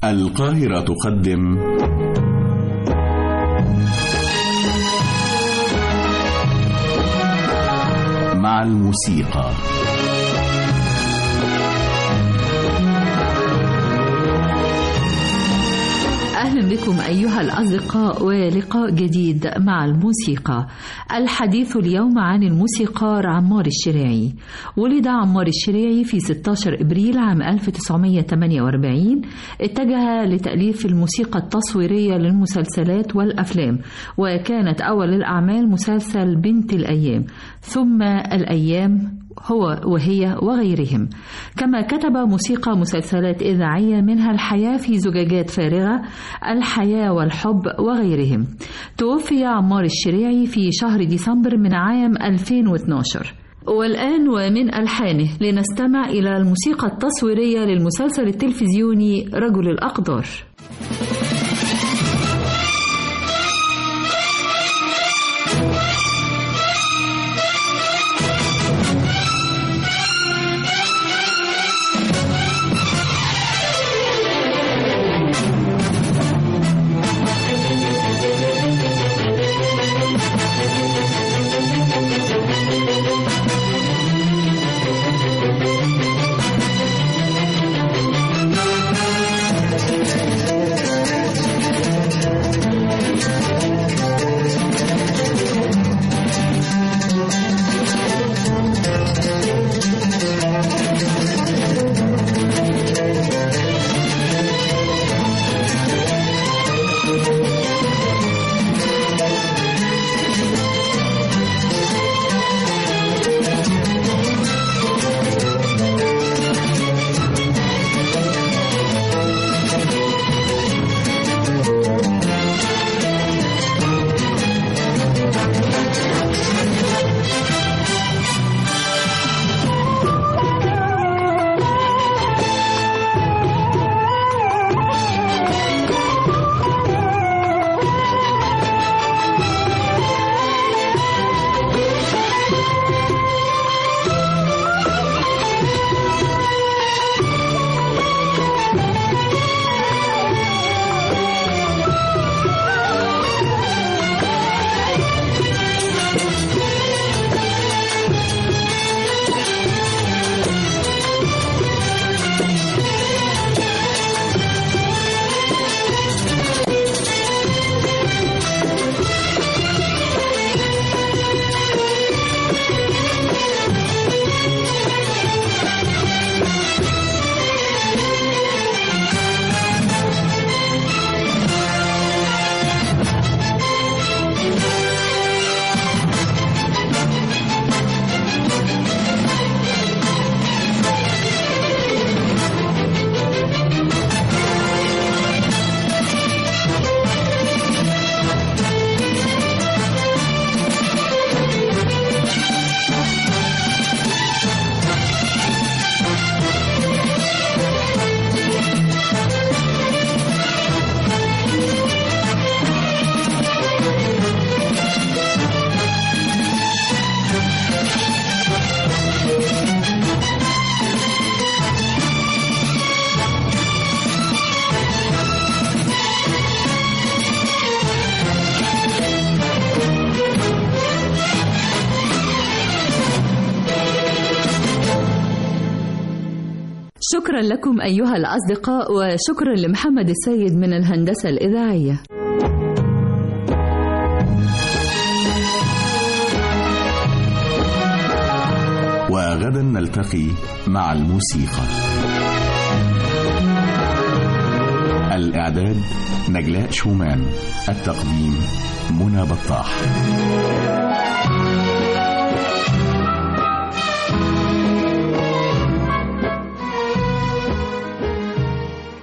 القاهرة تقدم مع الموسيقى. أهلا بكم أيها الأصدقاء ولقاء جديد مع الموسيقى. الحديث اليوم عن الموسيقار عمار الشريعي. ولد عمار الشريعي في 16 إبريل عام 1948. اتجه لتأليف الموسيقى التصويرية للمسلسلات والأفلام، وكانت أول الأعمال مسلسل بنت الأيام، ثم الأيام، هو وهي وغيرهم. كما كتب موسيقى مسلسلات إذاعية منها الحياة في زجاجات فارغة، الحياة والحب وغيرهم. توفي عمار الشريعي في شهر ديسمبر من عام 2012. والآن ومن ألحانه لنستمع إلى الموسيقى التصويرية للمسلسل التلفزيوني رجل الأقدار. شكرا لكم أيها الأصدقاء، وشكرا لمحمد السيد من الهندسة الإذاعية. وغدا نلتقي مع الموسيقى. الإعداد نجلاء شومان، التقديم منى بطاح.